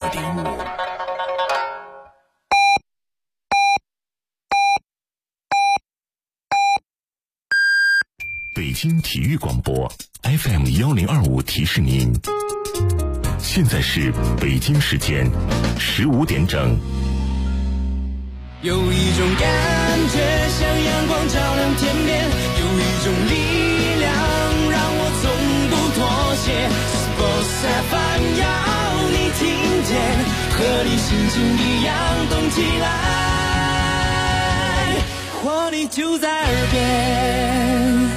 定。 北京体育广播 FM1025提示您，现在是北京时间15点整。 有一种感觉像阳光照亮天边，有一种力量让我从不妥协。Sports FM 要你听见，和你心情一样动起来，活力就在耳边。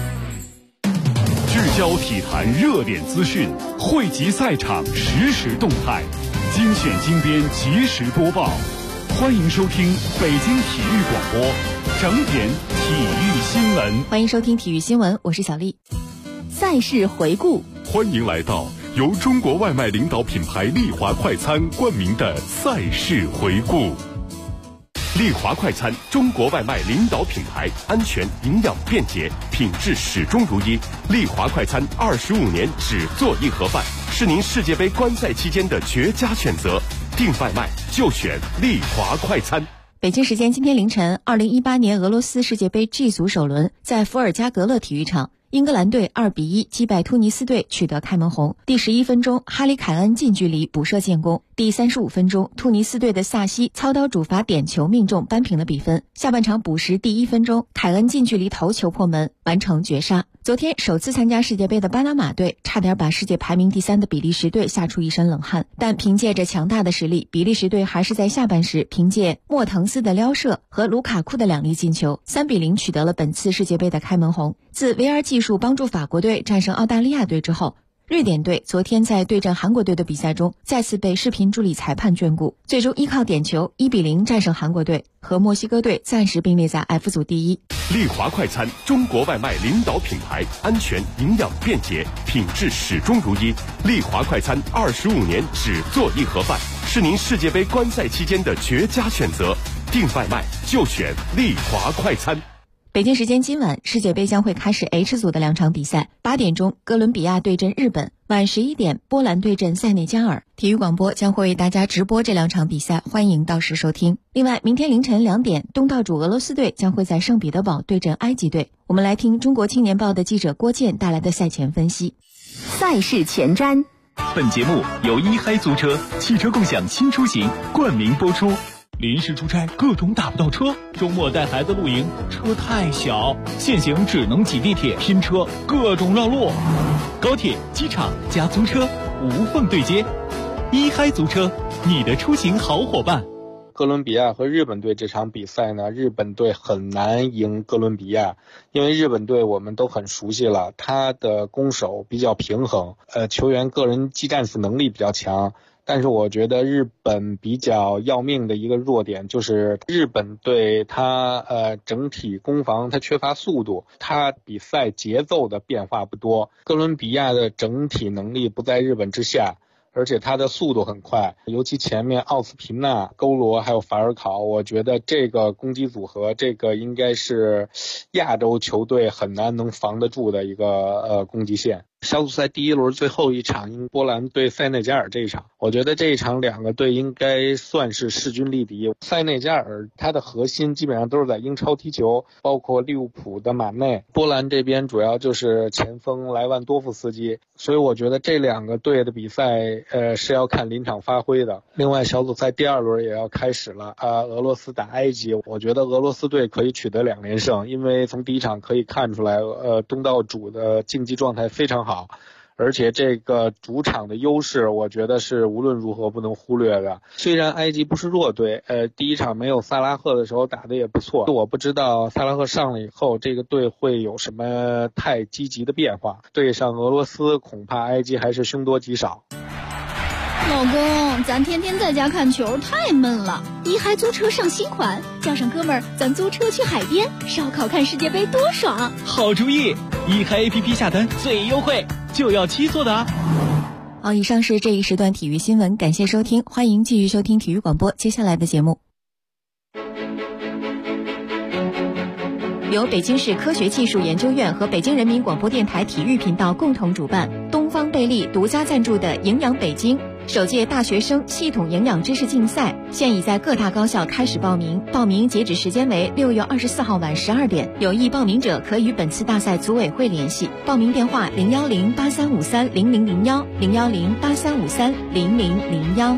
聚焦体坛热点资讯，汇集赛场实时动态，精选精编及时播报。欢迎收听北京体育广播整点体育新闻。 欢迎收听体育新闻，我是小丽。赛事回顾， 欢迎来到由中国外卖领导品牌丽华快餐冠名的赛事回顾。丽华快餐，中国外卖领导品牌，安全、营养、便捷，品质始终如一。丽华快餐25年只做一盒饭，是您世界杯观赛期间的绝佳选择。订外卖就选丽华快餐。 北京时间今天凌晨，2018年俄罗斯世界杯 G 组首轮在伏尔加格勒体育场，英格兰队2-1击败突尼斯队，取得开门红。第11分钟，哈里凯恩近距离补射建功。第35分钟，突尼斯队的萨西操刀主罚点球命中，扳平了比分。下半场补时第1分钟，凯恩近距离头球破门，完成绝杀。昨天首次参加世界杯的巴拿马队差点把世界排名第3的比利时队吓出一身冷汗，但凭借着强大的实力，比利时队还是在下半时凭借莫腾斯的撩射和卢卡库的2粒进球，3-0取得了本次世界杯的开门红。自 VR 技术帮助法国队战胜澳大利亚队之后，瑞典队昨天在对阵韩国队的比赛中再次被视频助理裁判眷顾，最终依靠点球1-0战胜韩国队，和墨西哥队暂时并列在 F 组第一。 丽华快餐，中国外卖领导品牌，安全、营养、便捷，品质始终如一。丽华快餐25年只做一盒饭，是您世界杯观赛期间的绝佳选择。订外卖就选丽华快餐。 北京时间今晚，世界杯将会开始 H 组的2场比赛。8点钟，哥伦比亚对阵日本；晚11点，波兰对阵塞内加尔。体育广播将会为大家直播这2场比赛，欢迎到时收听。另外，明天凌晨2点，东道主俄罗斯队将会在圣彼得堡对阵埃及队。我们来听中国青年报的记者郭健带来的赛前分析。 赛事前瞻。 本节目由一嗨租车汽车共享新出行冠名播出。临时出差各种打不到车，周末带孩子露营车太小，现行只能挤地铁拼车，各种绕路。高铁、机场加租车无缝对接，一嗨租车，你的出行好伙伴。 哥伦比亚和日本队这场比赛呢，日本队很难赢哥伦比亚，因为日本队我们都很熟悉了，他的攻守比较平衡，球员个人技战术能力比较强。但是我觉得日本比较要命的一个弱点就是日本队它整体攻防它缺乏速度，它比赛节奏的变化不多。哥伦比亚的整体能力不在日本之下，而且他的速度很快，尤其前面奥斯皮纳、勾罗还有法尔考，我觉得这个攻击组合，这个应该是亚洲球队很难能防得住的一个攻击线。小组赛第1轮最后一场，波兰对塞内加尔这一场，我觉得这一场2个队应该算是势均力敌。塞内加尔它的核心基本上都是在英超踢球，包括利物浦的马内。波兰这边主要就是前锋莱万多夫斯基，所以我觉得这2个队的比赛是要看临场发挥的。另外小组赛第2轮也要开始了，俄罗斯打埃及，我觉得俄罗斯队可以取得2连胜，因为从第1场可以看出来，东道主的竞技状态非常好。而且这个主场的优势我觉得是无论如何不能忽略的。虽然埃及不是弱队，第1场没有萨拉赫的时候打得也不错，我不知道萨拉赫上了以后这个队会有什么太积极的变化。对上俄罗斯恐怕埃及还是凶多吉少。 老公，咱天天在家看球太闷了，一嗨租车上新款，叫上哥们儿咱租车去海边烧烤看世界杯多爽。 好主意，一嗨 APP 下单最优惠，就要7座的啊。 好，以上是这一时段体育新闻，感谢收听，欢迎继续收听体育广播接下来的节目。由北京市科学技术研究院和北京人民广播电台体育频道共同主办，东方贝利独家赞助的营养北京首届大学生系统营养知识竞赛现已在各大高校开始报名，报名截止时间为6月24号晚12点。有意报名者可与本次大赛组委会联系，报名电话01083530001 01083530001。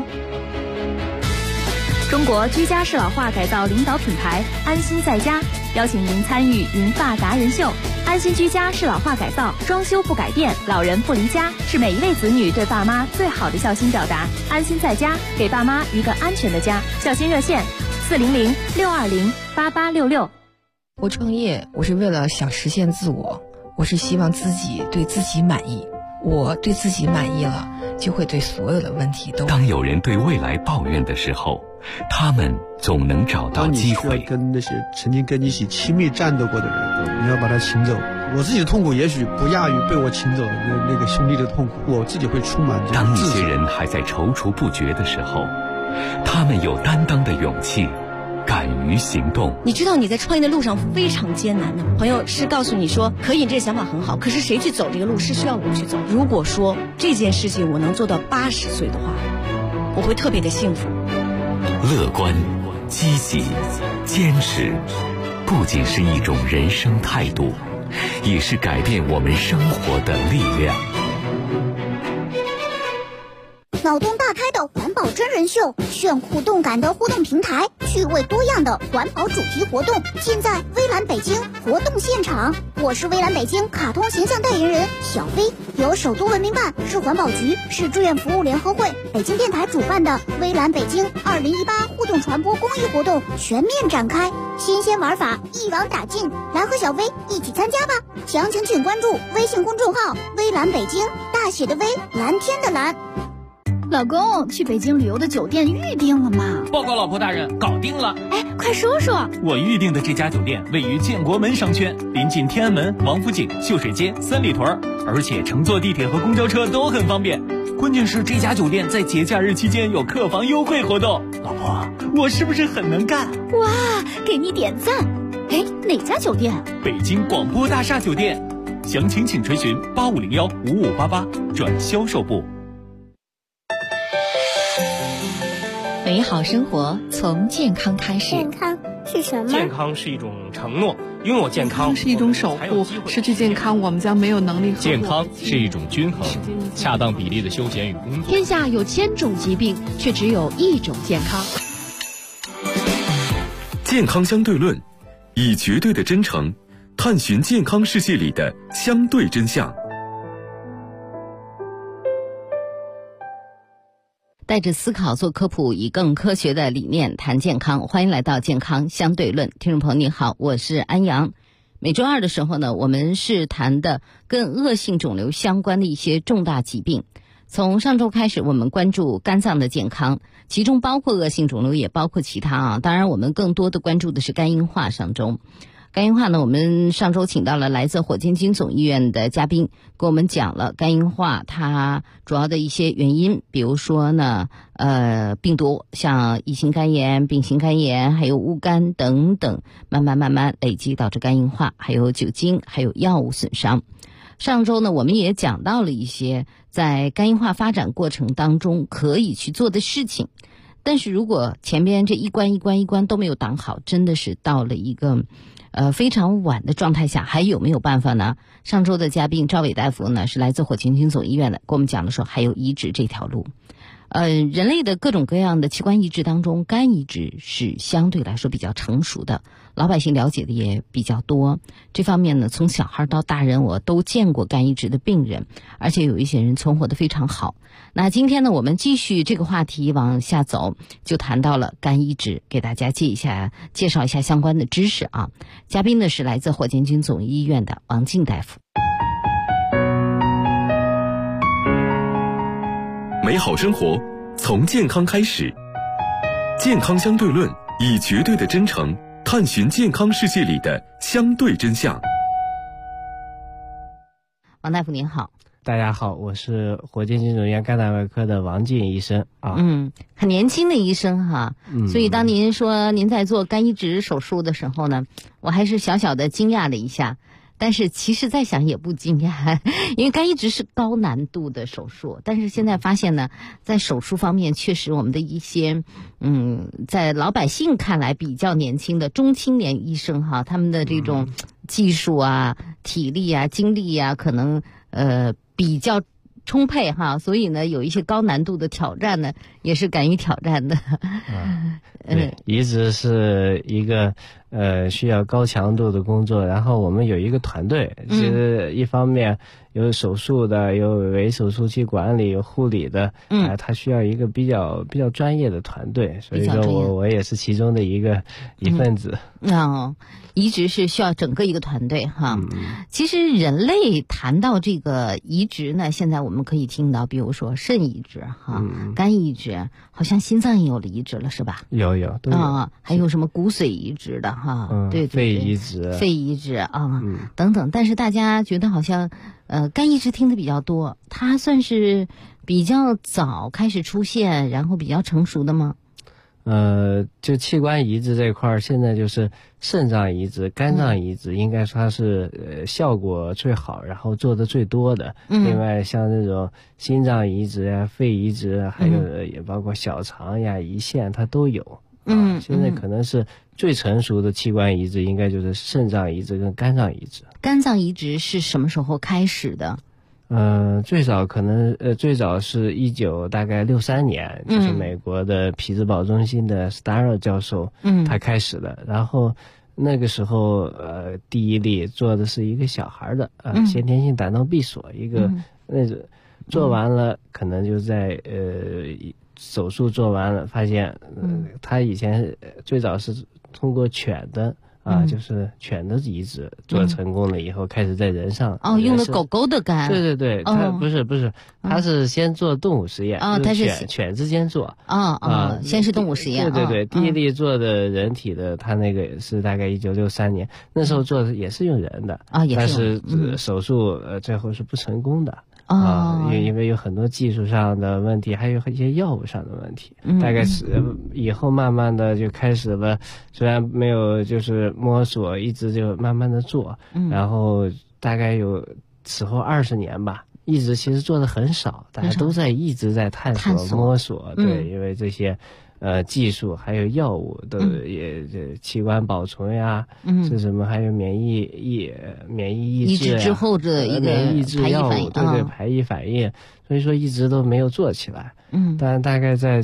中国居家适老化改造领导品牌安心在家邀请您参与银发达人秀。安心居家适老化改造，装修不改变，老人不离家，是每一位子女对爸妈最好的孝心表达。安心在家，给爸妈一个安全的家。孝心热线400-620-8866。 我创业，我是为了想实现自我，我是希望自己对自己满意。我对自己满意了，就会对所有的问题都。 当有人对未来抱怨的时候，他们总能找到机会。 当你需要跟那些曾经跟你一起亲密战斗过的人，你要把他请走。我自己的痛苦也许不亚于被我请走的那个兄弟的痛苦，我自己会充满。 当一些人还在踌躇不决的时候，他们有担当的勇气，敢于行动。 你知道你在创业的路上非常艰难的，朋友是告诉你说可以，这个想法很好，可是谁去走这个路是需要我去走。如果说这件事情我能做到80岁的话，我会特别的幸福。 乐观、积极、坚持，不仅是一种人生态度，也是改变我们生活的力量。 脑洞大开的环保真人秀，炫酷动感的互动平台，趣味多样的环保主题活动，尽在微蓝北京活动现场。我是微蓝北京卡通形象代言人小飞，由首都文明办、市环保局、市志愿服务联合会、北京电台主办的微蓝北京2018互动传播公益活动全面展开，新鲜玩法一网打尽，来和小飞一起参加吧！详情请关注微信公众号微蓝北京，大写的微，蓝天的蓝。 老公，去北京旅游的酒店预定了吗？ 报告老婆大人，搞定了。 哎，快说说。 我预定的这家酒店位于建国门商圈，临近天安门、王府井、秀水街、三里屯，而且乘坐地铁和公交车都很方便。关键是这家酒店在节假日期间有客房优惠活动。老婆，我是不是很能干？ 哇，给你点赞。哎，哪家酒店？ 北京广播大厦酒店。详情请垂询8501-5588转销售部。 美好生活从健康开始。 健康是什么？ 健康是一种承诺，拥有健康是一种守护，失去健康我们将没有能力。 健康是一种均衡，恰当比例的休闲与工作。 天下有1000种疾病，却只有一种健康。 健康相对论，以绝对的真诚探寻健康世界里的相对真相。 带着思考做科普，以更科学的理念谈健康。欢迎来到健康相对论，听众朋友你好，我是安阳。每周二的时候呢，我们是谈的跟恶性肿瘤相关的一些重大疾病。从上周开始，我们关注肝脏的健康，其中包括恶性肿瘤，也包括其他啊。当然，我们更多的关注的是肝硬化。上周肝硬化呢，我们上周请到了来自火箭军总医院的嘉宾，给我们讲了肝硬化它主要的一些原因，比如说呢，病毒像乙型肝炎、丙型肝炎，还有戊肝等等，慢慢累积导致肝硬化，还有酒精，还有药物损伤。上周呢，我们也讲到了一些在肝硬化发展过程当中可以去做的事情，但是如果前边这一关都没有挡好，真的是到了一个非常晚的状态下，还有没有办法呢？上周的嘉宾赵伟大夫呢，是来自火箭军总医院的，跟我们讲的说还有移植这条路。人类的各种各样的器官移植当中，肝移植是相对来说比较成熟的，老百姓了解的也比较多。这方面呢，从小孩到大人我都见过肝移植的病人，而且有一些人存活得非常好。那今天呢，我们继续这个话题往下走，就谈到了肝移植，给大家介绍一下相关的知识啊。嘉宾呢是来自火箭军总医院的王静大夫。 美好生活从健康开始，健康相对论，以绝对的真诚探寻健康世界里的相对真相。 王大夫您好。 大家好，我是火箭军总医院肝胆外科的王静医生啊。 很年轻的医生哈。所以当您说您在做肝移植手术的时候呢，我还是小小的惊讶了一下。 但是其实再想也不惊讶，因为肝移植是高难度的手术。但是现在发现呢，在手术方面，确实我们的一些在老百姓看来比较年轻的中青年医生哈，他们的这种技术啊、体力啊、精力啊，可能比较充沛哈，所以呢，有一些高难度的挑战呢，也是敢于挑战的。 对，移植是一个需要高强度的工作，然后我们有一个团队，其实一方面有手术的，有微手术期管理，有护理的，它需要一个比较专业的团队，所以说我也是其中的一份子。 移植是需要整个一个团队哈。其实人类谈到这个移植呢，现在我们可以听到，比如说肾移植哈，肝移植，好像心脏也有了移植了，是吧？ 有都有啊，还有什么骨髓移植的哈，对， 肺移植啊，等等。但是大家觉得好像肝移植听的比较多，它算是比较早开始出现，然后比较成熟的吗？ 就器官移植这块儿，现在就是肾脏移植、肝脏移植，应该说它是效果最好，然后做的最多的。另外像这种心脏移植啊、肺移植，还有也包括小肠呀、胰腺，它都有。现在可能是最成熟的器官移植，应该就是肾脏移植跟肝脏移植。 肝脏移植是什么时候开始的？ 最早可能最早是大概63年，就是美国的匹兹堡中心的 Starr 教授，他开始的。然后那个时候第一例做的是一个小孩的先天性胆道闭锁，一个那个做完了，可能就在手术做完了，发现他以前最早是通过犬的。就是犬的移植做成功了以后，开始在人上。 用的狗狗的肝。 对，它不是，它是先做动物实验。它是犬之间做。 先是动物实验。 对，第一例做的人体的，它那个是大概1963年，那时候做的也是用人的。但是手术最后是不成功的。因为有很多技术上的问题，还有一些药物上的问题。大概是以后慢慢的就开始了，虽然没有就是摸索，一直就慢慢的做。然后大概有此后20年吧，一直其实做的很少，大家都一直在探索摸索。对，因为这些技术还有药物都器官保存呀，是什么？还有免疫抑制之后的一个免疫抑制药物，对，排异反应，所以说一直都没有做起来。但大概在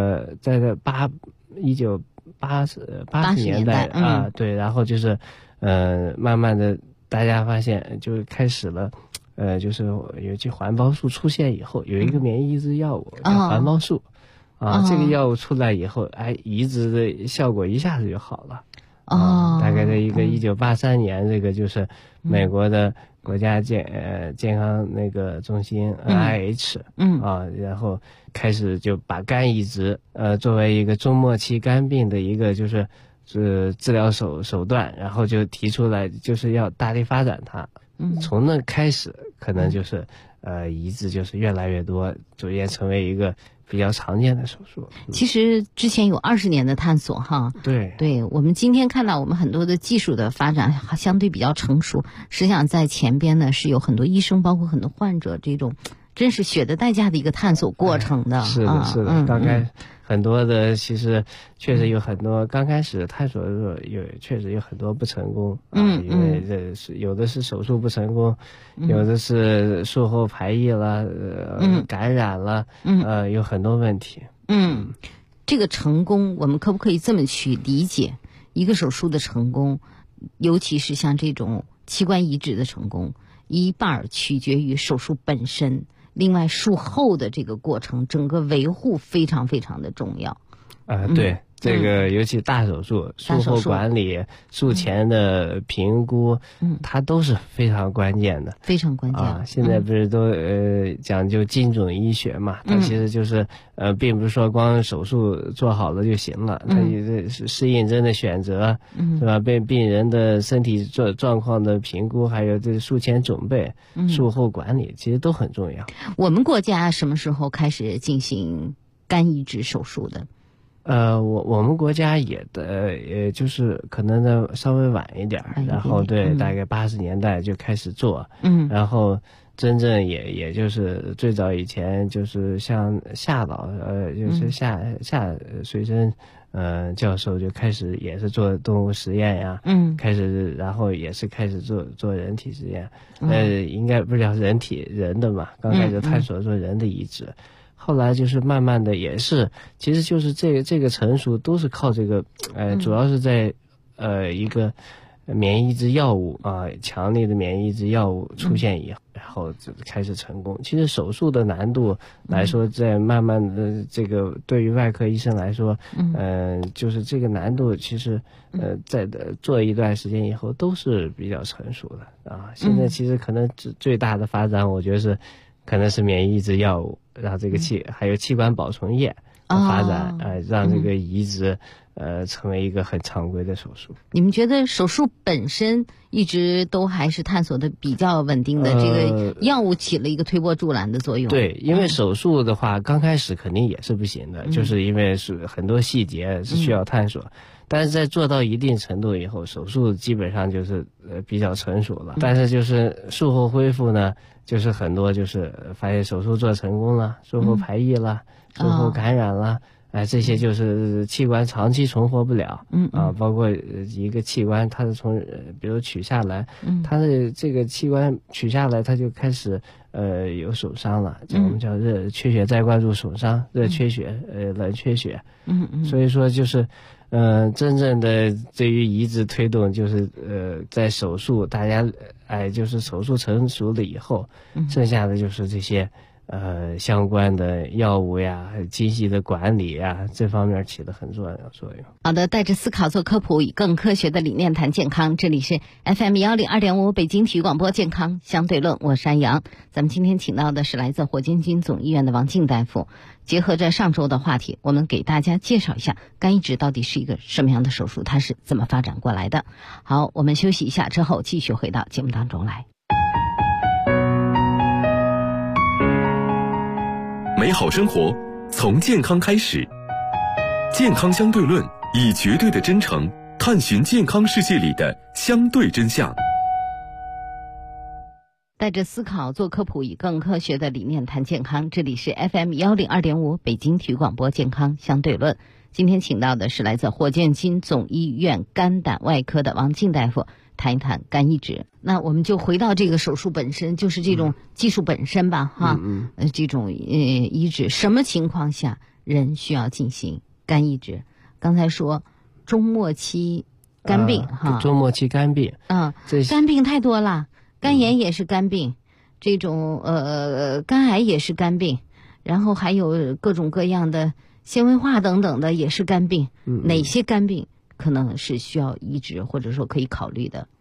1980年代对，然后就是慢慢的大家发现就开始了。就是有些环孢素出现以后，有一个免疫抑制药物叫环孢素。这个药物出来以后，移植的效果一下子就好了。大概在一个1983年，这个就是美国的国家健康那个中心 NIH，然后开始就把肝移植作为一个中末期肝病的一个就是治疗手段，然后就提出来就是要大力发展它。从那开始，可能就是移植就是越来越多，逐渐成为一个比较常见的手术。 其实之前有20年的探索哈。对，我们今天看到我们很多的技术的发展相对比较成熟，实际上在前边呢是有很多医生，包括很多患者这种真是血的代价的一个探索过程的。 是的，刚开始很多的其实确实有很多刚开始探索的时候确实有很多不成功。因为有的是手术不成功，有的是术后排异了，感染了，有很多问题。 这个成功我们可不可以这么去理解？一个手术的成功，尤其是像这种器官移植的成功，一半取决于手术本身，另外术后的这个过程，整个维护非常非常的重要。 对，这个尤其大手术，术后管理、术前的评估，它都是非常关键的， 非常关键。 现在不是都讲究精准医学嘛？它其实就是并不是说光手术做好了就行了，它也是适应症的选择，是吧？病人的身体状况的评估，还有这术前准备、术后管理，其实都很重要。 我们国家什么时候开始进行肝移植手术的？ 我们国家也就是可能呢稍微晚一点，然后对，大概80年代就开始做，然后真正也就是最早以前就是像夏老就是夏水生教授就开始也是做动物实验呀，开始然后也是开始做人体实验，应该不是叫人的嘛，刚开始探索做人的移植。后来就是慢慢的也是，其实就是这个成熟都是靠这个，主要是在一个免疫抑制药物强烈的免疫抑制药物出现以后，然后就开始成功。其实手术的难度来说，在慢慢的这个对于外科医生来说，就是这个难度其实在做一段时间以后都是比较成熟的啊。现在其实可能最大的发展，我觉得是可能是免疫抑制药物，让这个还有器官保存液的发展，让这个移植成为一个很常规的手术。 你们觉得手术本身一直都还是探索的比较稳定的，这个药物起了一个推波助澜的作用？ 对，因为手术的话，刚开始肯定也是不行的，就是因为是很多细节是需要探索。但是在做到一定程度以后，手术基本上就是比较成熟了。但是就是术后恢复呢，就是很多就是发现手术做成功了，术后排异了，术后感染了，这些就是器官长期存活不了，包括一个器官它是从比如取下来，它的这个器官取下来，它就开始有损伤了，我们叫热缺血再灌注损伤、热缺血、冷缺血，所以说就是真正的对于移植推动，就是在手术大家就是手术成熟了以后，剩下的就是这些相关的药物呀、精细的管理呀，这方面起了很重要的作用。 好的，带着思考做科普，以更科学的理念谈健康。这里是 FM102.5 北京体育广播健康相对论，我是安阳。咱们今天请到的是来自火箭军总医院的王静大夫。结合着上周的话题，我们给大家介绍一下肝移植到底是一个什么样的手术，它是怎么发展过来的。好，我们休息一下之后继续回到节目当中来。 美好生活从健康开始，健康相对论以绝对的真诚探寻健康世界里的相对真相。 带着思考做科普，以更科学的理念谈健康。这里是 FM102.5 北京体育广播健康相对论。今天请到的是来自火箭军总医院肝胆外科的王静大夫，谈一谈肝移植。那我们就回到这个手术本身，就是这种技术本身吧，这种移植什么情况下人需要进行肝移植？刚才说中末期肝病中末期肝病， 肝病太多了。肝炎也是肝病，这种肝癌也是肝病，然后还有各种各样的纤维化等等的也是肝病。哪些肝病可能是需要移植或者说可以考虑的？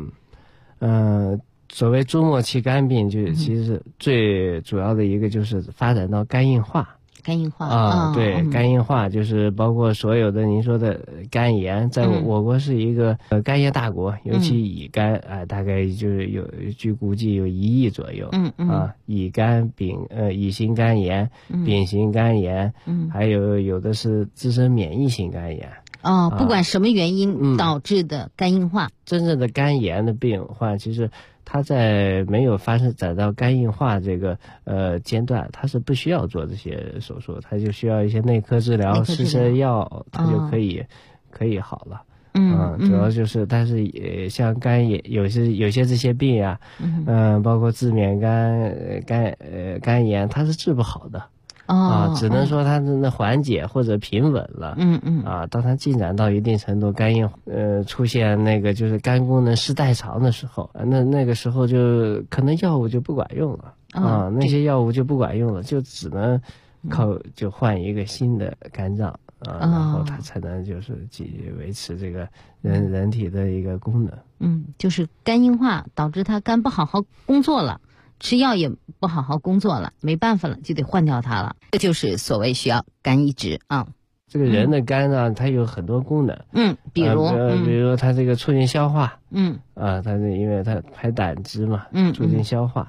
所谓中末期肝病，就其实最主要的一个就是发展到肝硬化。 肝硬化对，肝硬化就是包括所有的您说的肝炎，在我国是一个肝炎大国，尤其乙肝大概就是据估计有1亿左右。乙肝、乙型肝炎、丙型肝炎，还有的是自身免疫性肝炎。 不管什么原因导致的肝硬化， 真正的肝炎的病患，其实它在没有发展到肝硬化这个阶段，它是不需要做这些手术，它就需要一些内科治疗、施射药，它就可以好了。主要就是，但是也像肝炎有些这些病呀，包括自免肝炎，它是治不好的。只能说它的缓解或者平稳了。当它进展到一定程度，肝硬出现那个就是肝功能失代偿的时候，那个时候就可能药物就不管用了。那些药物就不管用了，就只能就换一个新的肝脏然后它才能就是维持这个人体的一个功能。 就是肝硬化导致它肝不好好工作了。吃药也不好好工作了，没办法了，就得换掉它了。这就是所谓需要肝移植啊。 这个人的肝呢，它有很多功能。 比如它这个促进消化。它是因为它排胆汁嘛，促进消化。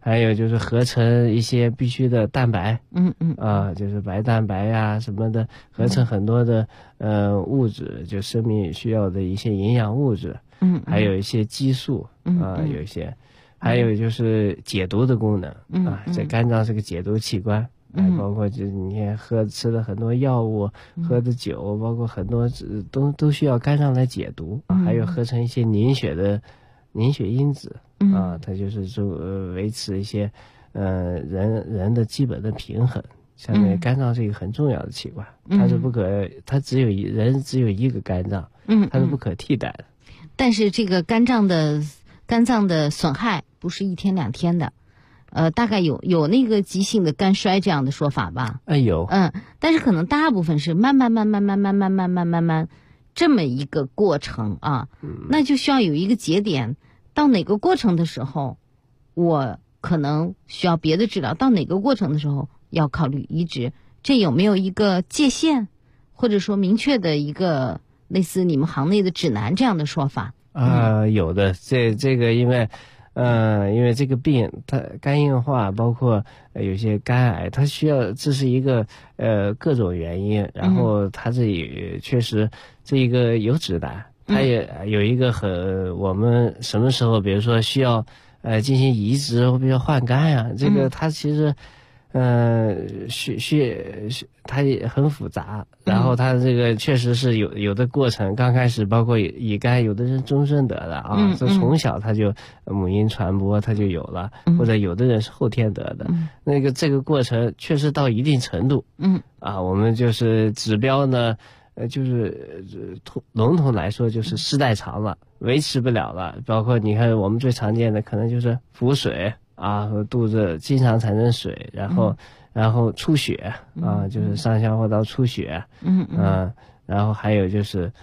还有就是合成一些必须的蛋白，就是白蛋白呀什么的，合成很多的物质，就生命需要的一些营养物质，还有一些激素有一些，还有就是解毒的功能这肝脏是个解毒器官。包括就是你看吃的很多药物，喝的酒，包括很多都需要肝脏来解毒，还有合成一些凝血因子它就是维持一些人的基本的平衡。下面肝脏是一个很重要的器官，它只有一个肝脏，它是不可替代的。 但是这个肝脏的损害不是一天两天的。大概有那个急性的肝衰这样的说法吧？ 有。 但是可能大部分是慢慢这么一个过程啊，那就需要有一个节点，到哪个过程的时候，我可能需要别的治疗，到哪个过程的时候要考虑移植，这有没有一个界限，或者说明确的一个类似你们行内的指南这样的说法？ 有的，这个因为这个病它肝硬化，包括有些肝癌，它需要这是一个各种原因，然后它这也确实这一个有指南，它也有一个我们什么时候比如说需要进行移植或者换肝呀，这个它其实它也很复杂，然后它这个确实是有的过程，刚开始包括乙肝，有的人终身得的这从小他就母婴传播他就有了，或者有的人是后天得的，这个过程确实到一定程度，我们就是指标呢，就是笼统来说就是时代长了，维持不了了，包括你看我们最常见的可能就是腹水。肚子经常产生水，然后出血就是上消化道出血，然后还有就是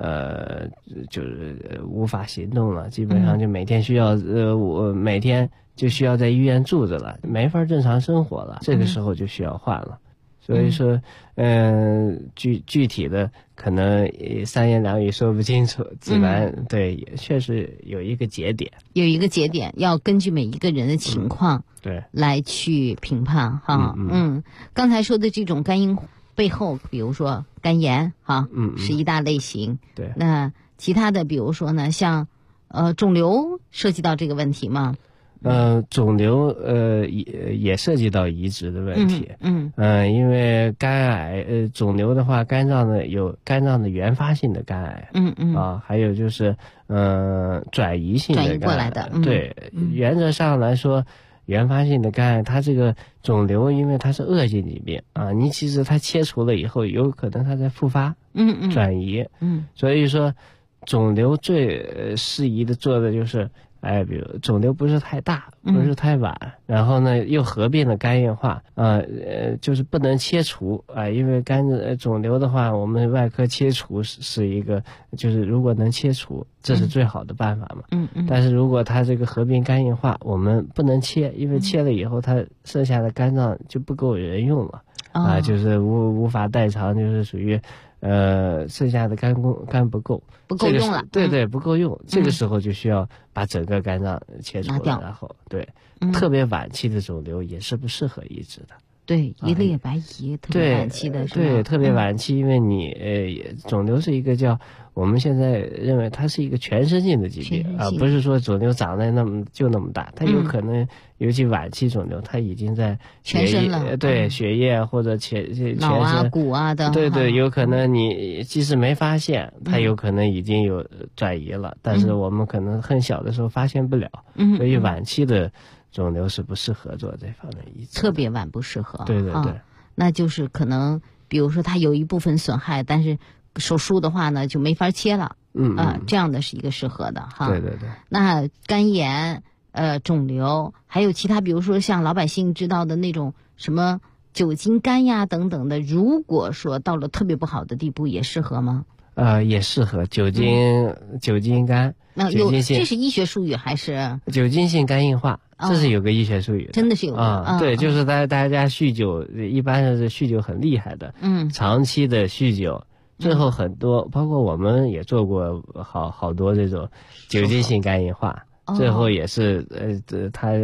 就是无法行动了，基本上就每天需要我每天就需要在医院住着了，没法正常生活了，这个时候就需要换了。所以说具体的可能三言两语说不清楚，指南对也确实有一个节点， 要根据每一个人的情况对来去评判哈。刚才说的这种肝硬背后，比如说肝炎是一大类型。 对， 那其他的比如说呢，像肿瘤涉及到这个问题吗？ 肿瘤也涉及到移植的问题。因为肝癌肿瘤的话，肝脏的原发性的肝癌。还有就是转移性的肝癌。转移过来的。对，原则上来说，原发性的肝癌，它这个肿瘤，因为它是恶性疾病你其实它切除了以后，有可能它再复发。转移。所以说，肿瘤最适宜的做的就是。比如肿瘤不是太大，不是太晚，然后呢又合并了肝硬化，就是不能切除因为肿瘤的话，我们外科切除是一个，就是如果能切除，这是最好的办法嘛。但是如果它这个合并肝硬化，我们不能切，因为切了以后，它剩下的肝脏就不够人用了，就是无法代偿，就是属于。剩下的肝不够用了，对，不够用，这个时候就需要把整个肝脏切除了，然后对，特别晚期的肿瘤也是不适合移植的。 对，一列白移特别晚期的是吧？ 对，特别晚期，因为你肿瘤是一个叫我们现在认为它是一个全身性的疾病不是说肿瘤长在那么大，它有可能尤其晚期肿瘤，它已经在全身了， 对，血液或者全身脑骨的， 对，有可能你即使没发现，它有可能已经有转移了，但是我们可能很小的时候发现不了，所以晚期的肿瘤是不适合做这方面移植， 特别晚不适合。 对， 那就是可能比如说它有一部分损害，但是手术的话呢就没法切了，这样的是一个适合的哈。 对。 那肝炎、肿瘤，还有其他，比如说像老百姓知道的那种什么酒精肝呀等等的，如果说到了特别不好的地步，也适合吗？ 也适合酒精肝。 那这是医学术语还是酒精性肝硬化？这是有个医学术语的， 真的是有对，就是大家酗酒，一般是酗酒很厉害的，长期的酗酒，最后很多，包括我们也做过好多这种酒精性肝硬化，最后也是他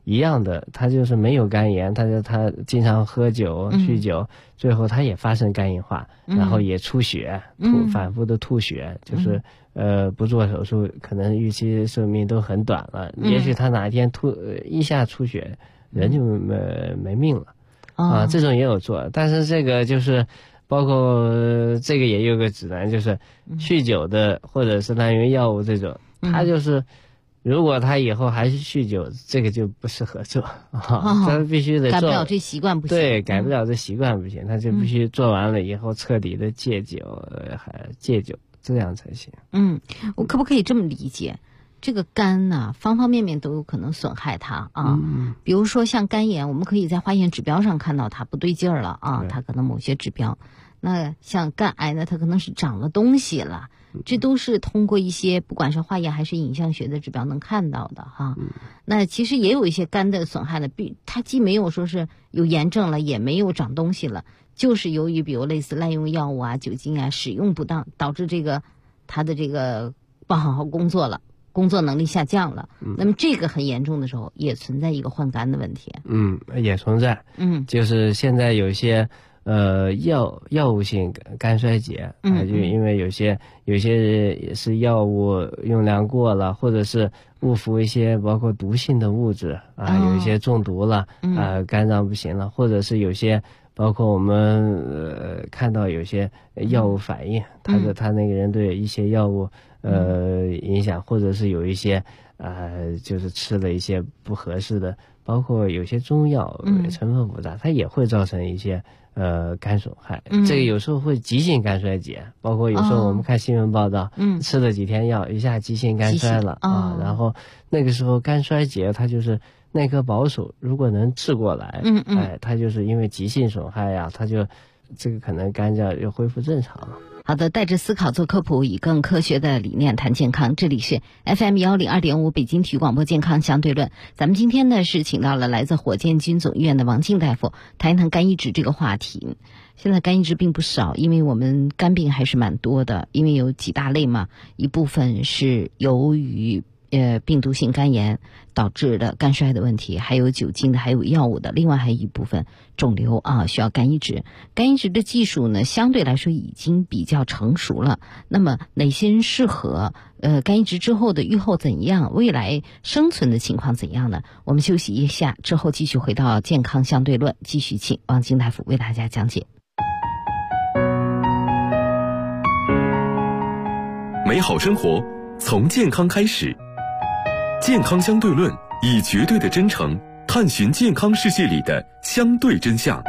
一样的，他就是没有肝炎，他经常喝酒酗酒，最后他也发生肝硬化，然后也出血，反复的吐血，就是不做手术，可能预期寿命都很短了，也许他哪一天一下出血，人就没命了。这种也有做，但是这个就是包括这个也有个指南，就是酗酒的或者是滥用药物这种，他就是如果他以后还是酗酒，这个就不适合做他必须得做， 改不了这习惯不行。 对，改不了这习惯不行，他就必须做完了以后彻底的戒酒，这样才行。 我可不可以这么理解？这个肝呢，方方面面都有可能损害它啊。比如说像肝炎，我们可以在化验指标上看到它不对劲儿了啊，它可能某些指标。那像肝癌呢，它可能是长了东西了，这都是通过一些不管是化验还是影像学的指标能看到的哈。那其实也有一些肝的损害呢，它既没有说是有炎症了，也没有长东西了，就是由于比如类似滥用药物啊、酒精啊使用不当，导致它的这个不好好工作了。工作能力下降了，那么这个很严重的时候，也存在一个换肝的问题。 也存在。就是现在有些药物性肝衰竭，就因为有些也是药物用量过了，或者是误服一些包括毒性的物质有一些中毒了，肝脏不行了，或者是有些包括我们看到有些药物反应，他那个人对一些药物影响，或者是有一些就是吃了一些不合适的，包括有些中药成分复杂，它也会造成一些肝损害。这个有时候会急性肝衰竭，包括有时候我们看新闻报道，吃了几天药，一下急性肝衰了然后那个时候肝衰竭它就是内科保守，如果能治过来，它就是因为急性损害呀，它就这个可能肝脏又恢复正常了。 好的，带着思考做科普，以更科学的理念谈健康。这里是 FM102.5 北京体育广播健康相对论。咱们今天呢是请到了来自火箭军总医院的王静大夫，谈一谈肝移植这个话题。现在肝移植并不少，因为我们肝病还是蛮多的，因为有几大类嘛，一部分是由于病毒性肝炎导致的肝衰的问题，还有酒精的，还有药物的，另外还有一部分肿瘤需要肝移植。肝移植的技术呢相对来说已经比较成熟了，那么哪些人适合肝移植之后的预后怎样，未来生存的情况怎样呢？我们休息一下之后继续回到健康相对论，继续请王静大夫为大家讲解。 美好生活从健康开始，健康相对论以绝对的真诚探寻健康世界里的相对真相。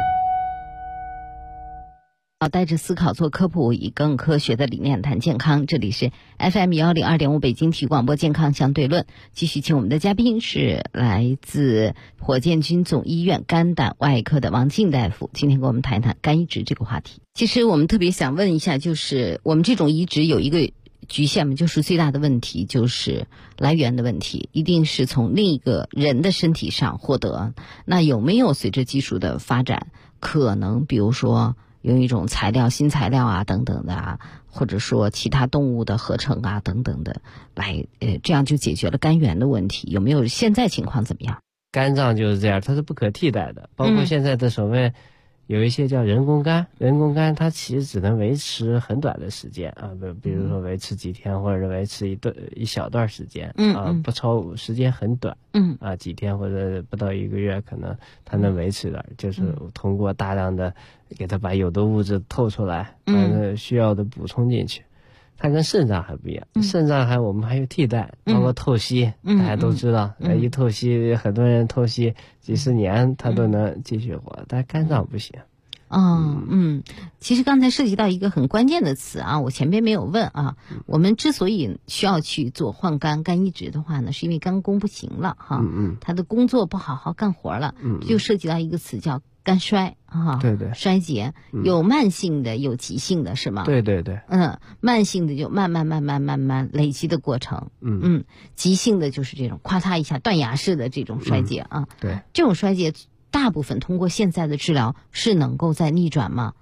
带着思考做科普，以更科学的理念谈健康。这里是 FM102.5 北京体育广播健康相对论，继续请我们的嘉宾是来自火箭军总医院肝胆外科的王静大夫，今天跟我们谈一谈肝移植这个话题。其实我们特别想问一下，就是我们这种移植有一个局限嘛，就是最大的问题就是来源的问题，一定是从另一个人的身体上获得。那有没有随着技术的发展，可能比如说用一种材料、新材料啊等等的或者说其他动物的合成啊等等的，来这样就解决了肝源的问题？有没有？现在情况怎么样？ 肝脏就是这样，它是不可替代的，包括现在的所谓有一些叫人工肝，人工肝它其实只能维持很短的时间比如说维持几天，或者维持一小段时间不超时间很短几天或者不到1个月，可能它能维持的，就是通过大量的给它把有的物质透出来，需要的补充进去。它跟肾脏还不一样，肾脏我们还有替代，包括透析，大家都知道，一透析很多人透析几十年他都能继续活，但肝脏不行。 其实刚才涉及到一个很关键的词我前边没有问我们之所以需要去做换肝移植的话呢，是因为肝功不行了他的工作不好好干活了，就涉及到一个词叫肝衰对对， 衰竭，有慢性的有急性的是吗？ 对对对， 慢性的就慢慢累积的过程，急性的就是这种咔嚓一下断崖式的这种衰竭对， 这种衰竭大部分通过现在的治疗是能够再逆转吗？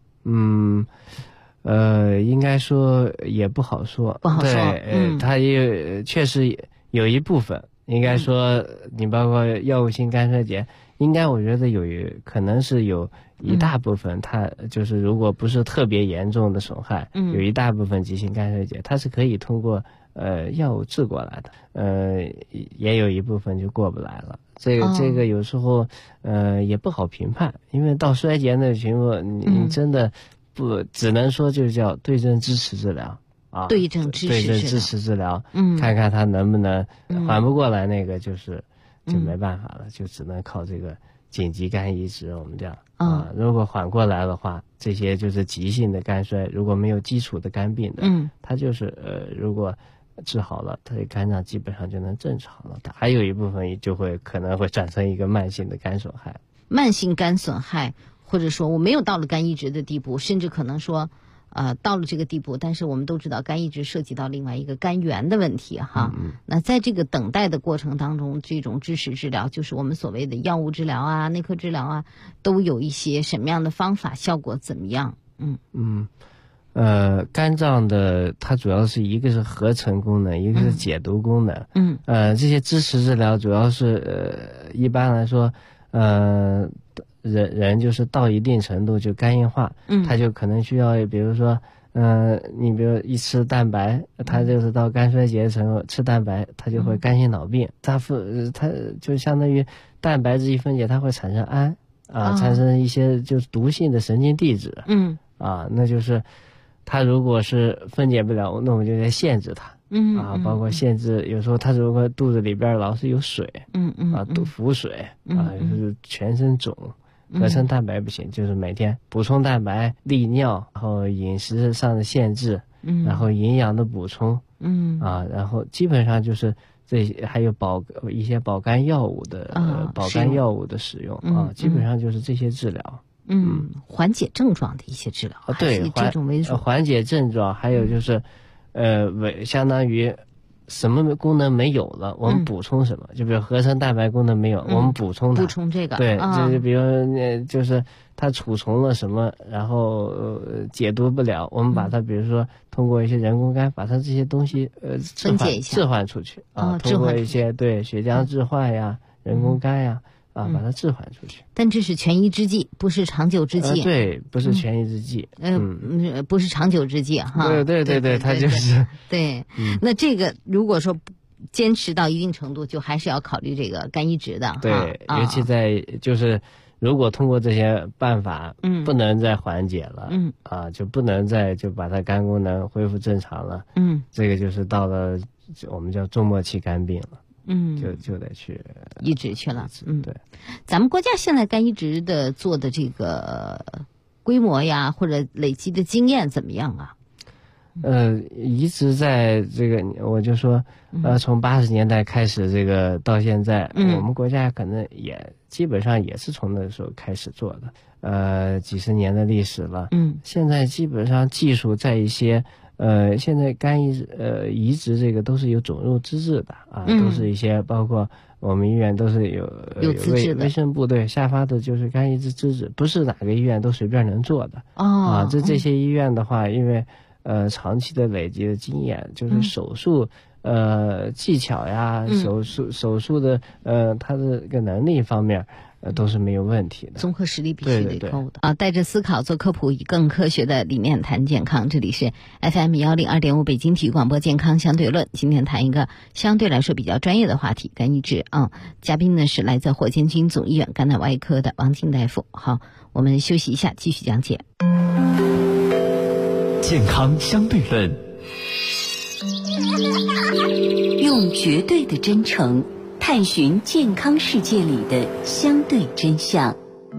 应该说也不好说， 不好说。 对，它也确实有一部分应该说你包括药物性肝衰竭，应该我觉得可能是有一大部分它就是如果不是特别严重的损害，有一大部分急性肝衰竭它是可以通过药物治过来的，也有一部分就过不来了。这个有时候也不好评判，因为到衰竭那情况，你真的不只能说就叫对症支持治疗啊， 对症支持治疗，看看他能不能缓不过来，那个就没办法了，就只能靠这个紧急肝移植。我们这样啊，如果缓过来的话，这些就是急性的肝衰，如果没有基础的肝病的，它就是如果治好了，它的肝脏基本上就能正常了。还有一部分就可能会产生一个慢性的肝损害。 慢性肝损害，或者说我没有到了肝移植的地步，甚至可能说到了这个地步，但是我们都知道肝移植涉及到另外一个肝源的问题哈。那在这个等待的过程当中，这种支持治疗，就是我们所谓的药物治疗啊、内科治疗啊，都有一些什么样的方法，效果怎么样？ 肝脏的它主要是一个是合成功能，一个是解毒功能。这些支持治疗主要是一般来说，人就是到一定程度就肝硬化，他就可能需要，比如说，你比如一吃蛋白，他就是到肝衰竭程度，吃蛋白他就会肝性脑病，它就相当于蛋白质一分解，它会产生氨产生一些就是毒性的神经递质，那就是它如果是分解不了，那我们就得限制它。包括限制，有时候它如果肚子里边老是有水，腹水就是全身肿，合成蛋白不行，就是每天补充蛋白、利尿，然后饮食上的限制，然后营养的补充，然后基本上就是这些，还有一些保肝药物的保肝药物的使用基本上就是这些治疗。 缓解症状的一些治疗， 对， 以这种为主。 缓解症状，还有就是，相当于什么功能没有了，我们补充什么？就比如合成蛋白功能没有，我们补充它。 补充这个。 对，就是比如就是它储存了什么，然后解毒不了，我们把它比如说通过一些人工肝，把它这些东西分解一下， 置换出去通过一些血浆置换呀、人工肝呀。把它置换出去， 但这是权宜之计，不是长久之计。 对，不是权宜之计。 不是长久之计哈。 对，它就是对。那这个如果说坚持到一定程度，就还是要考虑这个肝移植的。 对，尤其在就是如果通过这些办法，不能再缓解了，就不能再就把它肝功能恢复正常了，这个就是到了我们叫终末期肝病了。就得去移植去了。 对， 咱们国家现在肝移植的做的这个规模呀，或者累积的经验怎么样啊？ 移植在这个我就说，从80年代开始，这个到现在，我们国家可能也基本上也是从那时候开始做的，几十年的历史了。现在基本上技术在一些。现在肝移植这个都是有肿肉资质的都是一些包括我们医院都是有资质的， 卫生部对下发的就是肝移植资质，不是哪个医院都随便能做的这些医院的话，因为长期的累积的经验，就是手术技巧呀，手术的它的这个能力方面。都是没有问题的， 综合实力必须得够的带着思考做科普，以更科学的理念谈健康。这里是 FM102.5 北京体育广播健康相对论，今天谈一个相对来说比较专业的话题，肝移植嘉宾呢是来自火箭军总医院肝胆外科的王静大夫。好，我们休息一下，继续讲解健康相对论， 用绝对的真诚探寻健康世界里的相对真相。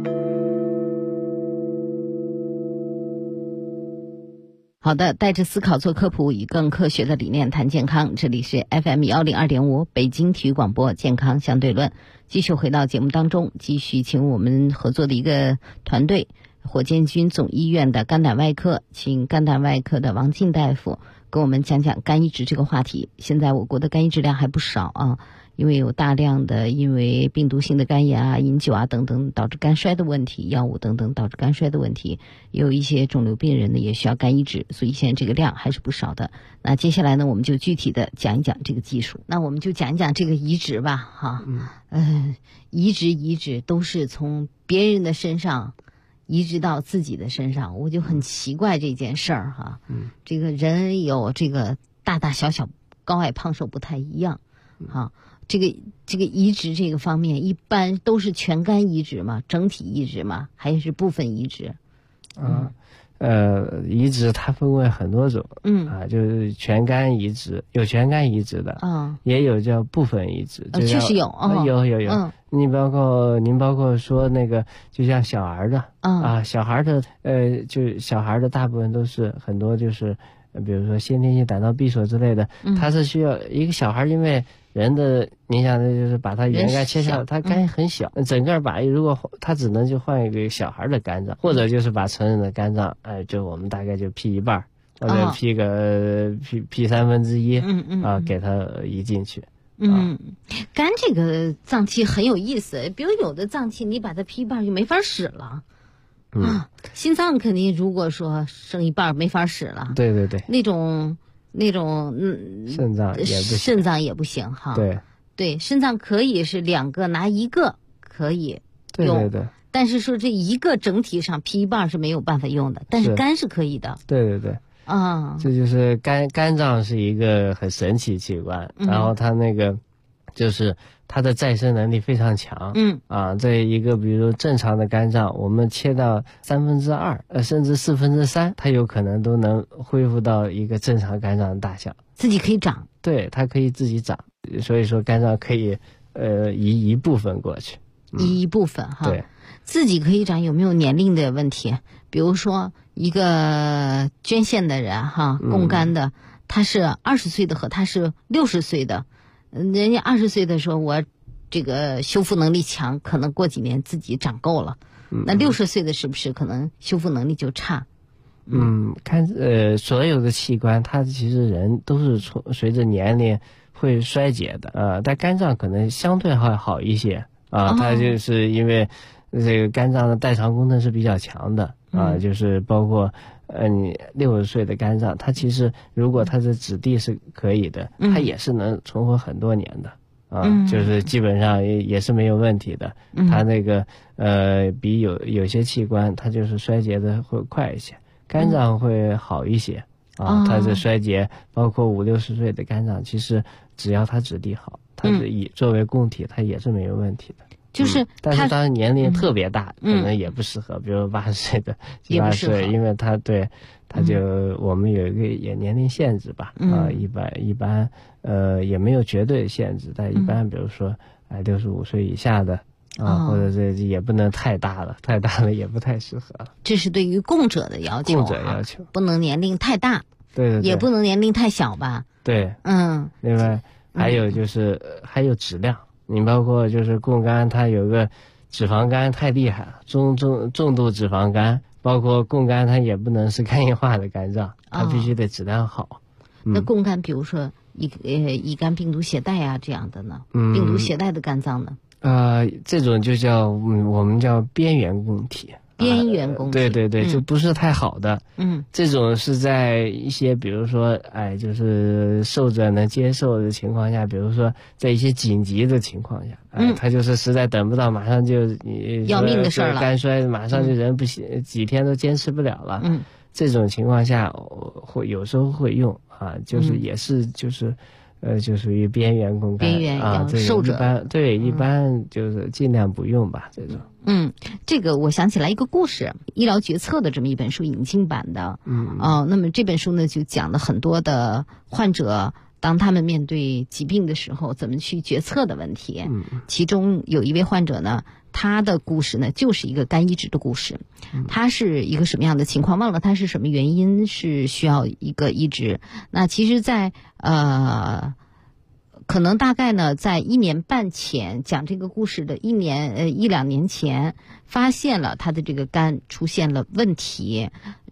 好的，带着思考做科普，以更科学的理念谈健康。这里是 FM102.5 北京体育广播健康相对论。继续回到节目当中，继续请我们合作的一个团队，火箭军总医院的肝胆外科，请肝胆外科的王静大夫给我们讲讲肝移植这个话题。现在我国的肝移植量还不少因为有大量的因为病毒性的肝炎啊、饮酒啊等等导致肝衰的问题，药物等等导致肝衰的问题，也有一些肿瘤病人呢也需要肝移植，所以现在这个量还是不少的。那接下来呢，我们就具体的讲一讲这个技术。那我们就讲一讲这个移植吧，哈，移植都是从别人的身上移植到自己的身上，我就很奇怪这件事儿哈。这个人有这个大大小小、高矮胖瘦不太一样，哈。这个移植这个方面，一般都是全肝移植吗？整体移植吗？还是部分移植？ 移植它分为很多种，就是全肝移植，有全肝移植的，也有叫部分移植， 确实有， 有。您包括说那个，就像小孩的，小孩的，就小孩的大部分都是很多就是，比如说先天性胆道闭锁之类的，它是需要一个小孩，因为人的，你想的就是把他原肝切下来，他肝很小，整个把如果他只能就换一个小孩的肝脏，或者就是把成人的肝脏，就我们大概就劈一半，或者劈个劈1/3，给他移进去。 肝这个脏器很有意思，比如有的脏器你把它劈一半就没法使了。心脏肯定如果说剩一半没法使了。 对对对。 那种肾脏也不行哈。对，肾脏可以是2个拿1个可以用。对。但是说这一个整体上劈一半是没有办法用的，但是肝是可以的。 对。这就是肝脏是一个很神奇器官，然后它那个就是它的再生能力非常强。这一个比如说正常的肝脏，我们切到2/3，甚至4/3，它有可能都能恢复到一个正常肝脏的大小， 自己可以长。 对，它可以自己长，所以说肝脏可以移一部分过去， 移一部分哈。 对， 自己可以长，有没有年龄的问题？比如说一个捐献的人哈，供肝的，他是20岁的和他是60岁的，人家20岁的时候我这个修复能力强，可能过几年自己长够了，那60岁的是不是可能修复能力就差？ 所有的器官它其实人都是随着年龄会衰竭的，但肝脏可能相对会好一些它就是因为这个肝脏的代偿功能是比较强的就是包括你60岁的肝脏，它其实如果它的质地是可以的，它也是能存活很多年的就是基本上也是没有问题的。它那个比有些器官它就是衰竭的会快一些，肝脏会好一些它的衰竭，包括50、60岁的肝脏，其实只要它质地好，它是作为供体，它也是没有问题的。但是当年龄特别大，可能也不适合，比如80岁的78岁，因为他就我们有一个也年龄限制吧，一般也没有绝对限制，但一般比如说65岁以下的或者这也不能太大了，太大了也不太适合。 这是对于供者的要求，不能年龄太大， 对， 也不能年龄太小吧？ 对，另外还有就是还有质量。你包括就是供肝，它有个脂肪肝太厉害了，重度脂肪肝，包括供肝它也不能是肝硬化的肝脏，它必须得质量好。 那供肝比如说乙肝病毒携带啊这样的呢，病毒携带的肝脏呢？ 这种就叫我们叫边缘供体。 边缘供体， 对，就不是太好的。这种是在一些比如说就是受者能接受的情况下，比如说在一些紧急的情况下，他就是实在等不到，马上就要命的事儿了， 肝衰马上就人不行，几天都坚持不了了。这种情况下有时候会用就是也是就是就属于边缘供肝， 受者一般就是尽量不用吧这种。 这个我想起来一个故事，医疗决策的这么一本书，引进版的。那么这本书呢就讲了很多的患者当他们面对疾病的时候怎么去决策的问题。其中有一位患者呢，他的故事呢就是一个肝移植的故事。他是一个什么样的情况？忘了他是什么原因是需要一个移植。那其实在可能大概呢，在1年半前讲这个故事的1、2年前，发现了他的这个肝出现了问题，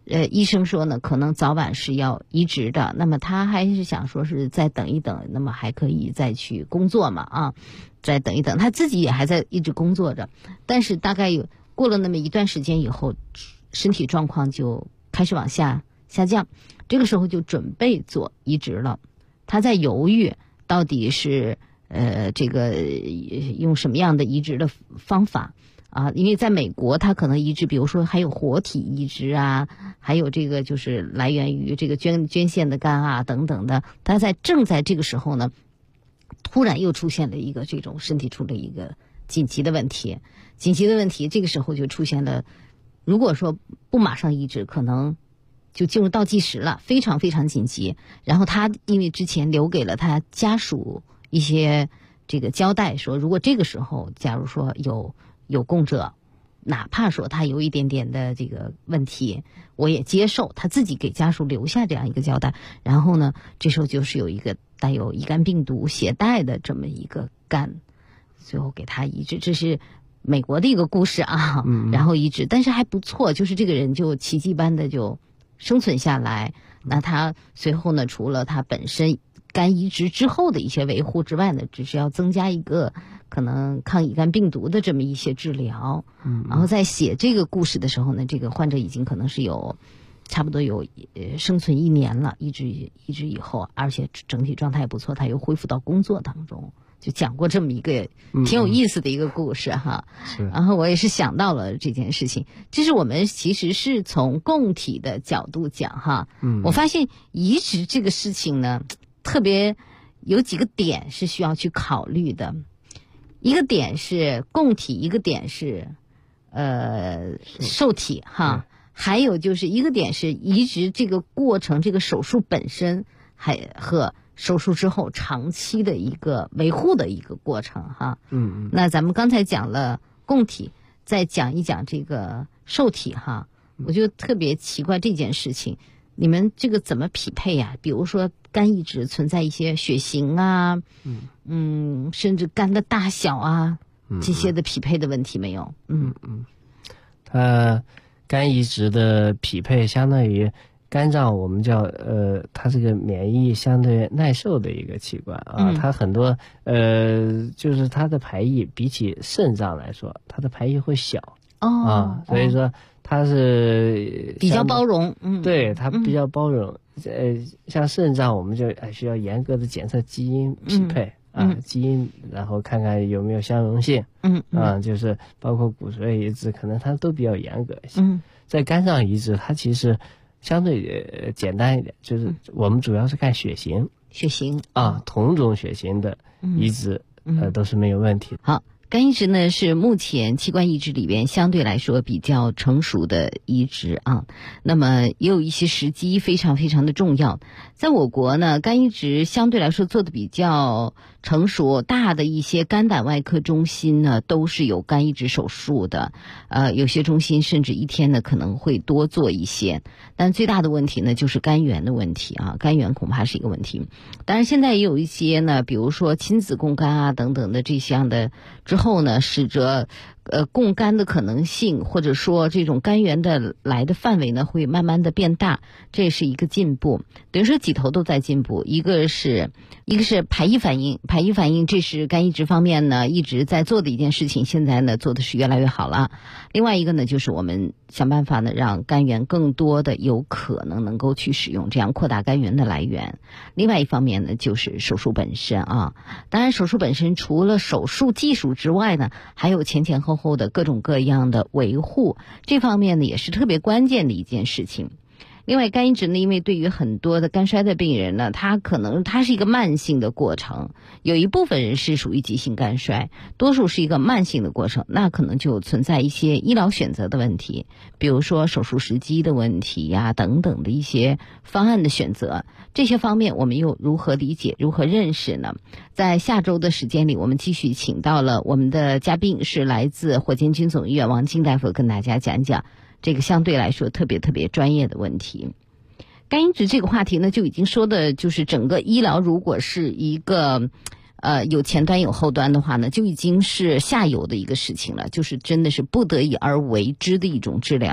医生说呢，可能早晚是要移植的。那么他还是想说是再等一等，那么还可以再去工作嘛啊，再等一等。他自己也还在一直工作着，但是大概过了那么一段时间以后，身体状况就开始往下降，这个时候就准备做移植了。他在犹豫到底是这个用什么样的移植的方法。因为在美国，它可能移植，比如说还有活体移植啊，还有这个就是来源于这个捐献的肝啊等等的。他正在这个时候呢，突然又出现了一个这种身体出了一个紧急的问题，这个时候就出现了，如果说不马上移植，可能就进入倒计时了，非常非常紧急。然后他因为之前留给了他家属一些这个交代，说如果这个时候假如说有供者，哪怕说他有一点点的这个问题，我也接受，他自己给家属留下这样一个交代。然后呢，这时候就是有一个带有乙肝病毒携带的这么一个肝，最后给他移植，这是美国的一个故事啊。然后移植，但是还不错，就是这个人就奇迹般的就生存下来。那他随后呢，除了他本身肝移植之后的一些维护之外呢，只是要增加一个可能抗乙肝病毒的这么一些治疗。然后在写这个故事的时候呢，这个患者已经可能是差不多有生存1年了，移植以后，而且整体状态也不错，他又恢复到工作当中，就讲过这么一个挺有意思的一个故事哈。然后我也是想到了这件事情，这是我们其实是从供体的角度讲哈。我发现移植这个事情呢，特别有几个点是需要去考虑的。一个点是供体，一个点是受体哈，还有就是一个点是移植这个过程，这个手术本身，还和手术之后长期的一个维护的一个过程哈。那咱们刚才讲了供体，再讲一讲这个受体哈，我就特别奇怪这件事情。你们这个怎么匹配呀？比如说肝移植存在一些血型啊，甚至肝的大小啊，这些的匹配的问题没有？ 它肝移植的匹配相当于肝脏，我们叫它是个免疫相对耐受的一个器官啊，它很多就是它的排异比起肾脏来说，它的排异会小所以说它是比较包容， 对，它比较包容。像肾脏，我们就需要严格的检测基因匹配基因，然后看看有没有相容性。就是包括骨髓移植，可能它都比较严格一些。在肝脏移植，它其实相对简单一点，就是我们主要是看血型同种血型的移植都是没有问题的。 好。肝移植呢是目前器官移植里边相对来说比较成熟的移植啊，那么也有一些时机非常非常的重要。在我国呢，肝移植相对来说做的比较成熟，大的一些肝胆外科中心呢都是有肝移植手术的，有些中心甚至一天呢可能会多做一些，但最大的问题呢就是肝源的问题啊，肝源恐怕是一个问题。当然现在也有一些呢，比如说亲子供肝啊等等的这项的之后呢，使得供肝的可能性，或者说这种肝源的来的范围呢会慢慢的变大，这是一个进步。等于说几头都在进步，一个是排异反应，这是肝移植方面呢一直在做的一件事情，现在呢做的是越来越好了。另外一个呢就是我们想办法呢让肝源更多的有可能够去使用，这样扩大肝源的来源。另外一方面呢就是手术本身啊，当然手术本身除了手术技术之外呢，还有前后的各种各样的维护，这方面呢也是特别关键的一件事情。另外肝移植呢，因为对于很多的肝衰的病人呢，他是一个慢性的过程，有一部分人是属于急性肝衰，多数是一个慢性的过程，那可能就存在一些医疗选择的问题，比如说手术时机的问题呀等等的一些方案的选择。这些方面我们又如何理解，如何认识呢？在下周的时间里，我们继续请到了我们的嘉宾，是来自火箭军总医院王晶大夫，跟大家讲讲这个相对来说特别专业的问题。肝移植这个话题呢，就已经说的就是整个医疗如果是一个有前端有后端的话呢，就已经是下游的一个事情了，就是真的是不得已而为之的一种治疗。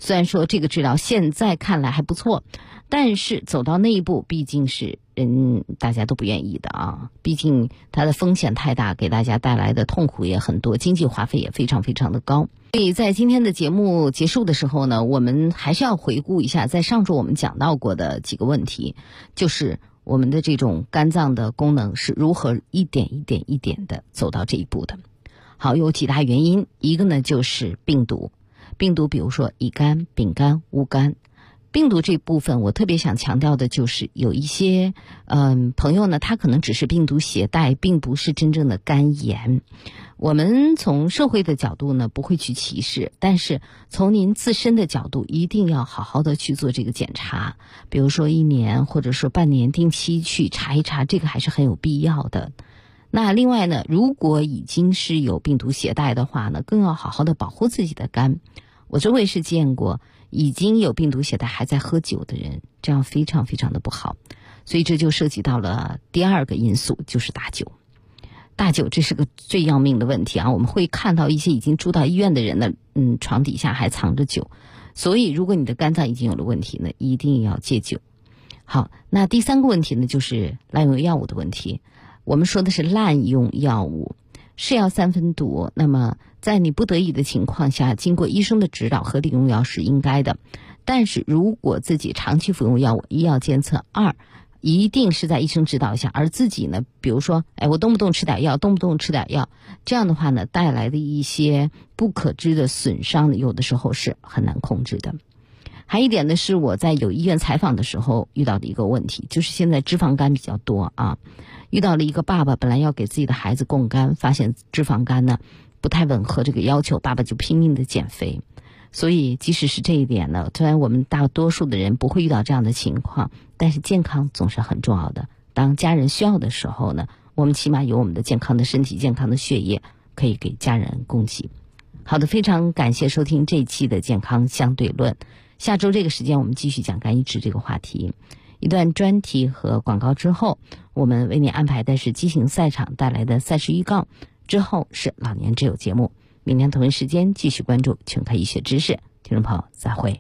虽然说这个治疗现在看来还不错，但是走到那一步毕竟是大家都不愿意的啊，毕竟它的风险太大，给大家带来的痛苦也很多，经济花费也非常非常的高。所以在今天的节目结束的时候呢，我们还是要回顾一下在上周我们讲到过的几个问题，就是我们的这种肝脏的功能是如何一点一点的走到这一步的。好，有几大原因，一个呢就是病毒，比如说乙肝、丙肝、戊肝。病毒这部分我特别想强调的就是有一些朋友呢，他可能只是病毒携带，并不是真正的肝炎。我们从社会的角度呢不会去歧视，但是从您自身的角度一定要好好的去做这个检查，比如说1年或者说半年定期去查一查，这个还是很有必要的。那另外呢，如果已经是有病毒携带的话呢，更要好好的保护自己的肝。我周围是见过已经有病毒携带还在喝酒的人，这样非常非常的不好。所以这就涉及到了第二个因素，就是大酒。大酒这是个最要命的问题啊！我们会看到一些已经住到医院的人呢，床底下还藏着酒。所以如果你的肝脏已经有了问题呢，一定要戒酒。好，那第三个问题呢，就是滥用药物的问题。我们说的是滥用药物，是药3分毒，那么在你不得已的情况下，经过医生的指导合理用药是应该的。但是如果自己长期服用药物，医药监测2，一定是在医生指导下，而自己呢，比如说我动不动吃点药，这样的话呢，带来的一些不可知的损伤有的时候是很难控制的。还一点呢，是我在有医院采访的时候遇到的一个问题，就是现在脂肪肝比较多啊。遇到了一个爸爸，本来要给自己的孩子供肝，发现脂肪肝呢不太吻合这个要求，爸爸就拼命的减肥。所以即使是这一点呢，虽然我们大多数的人不会遇到这样的情况，但是健康总是很重要的。当家人需要的时候呢，我们起码有我们的健康的身体、健康的血液可以给家人供给。好的，非常感谢收听这一期的健康相对论。下周这个时间我们继续讲肝移植这个话题。一段专题和广告之后，我们为您安排的是畸形赛场带来的赛事预告，之后是老年之友节目。明天同一时间继续关注全科医学知识，听众朋友再会。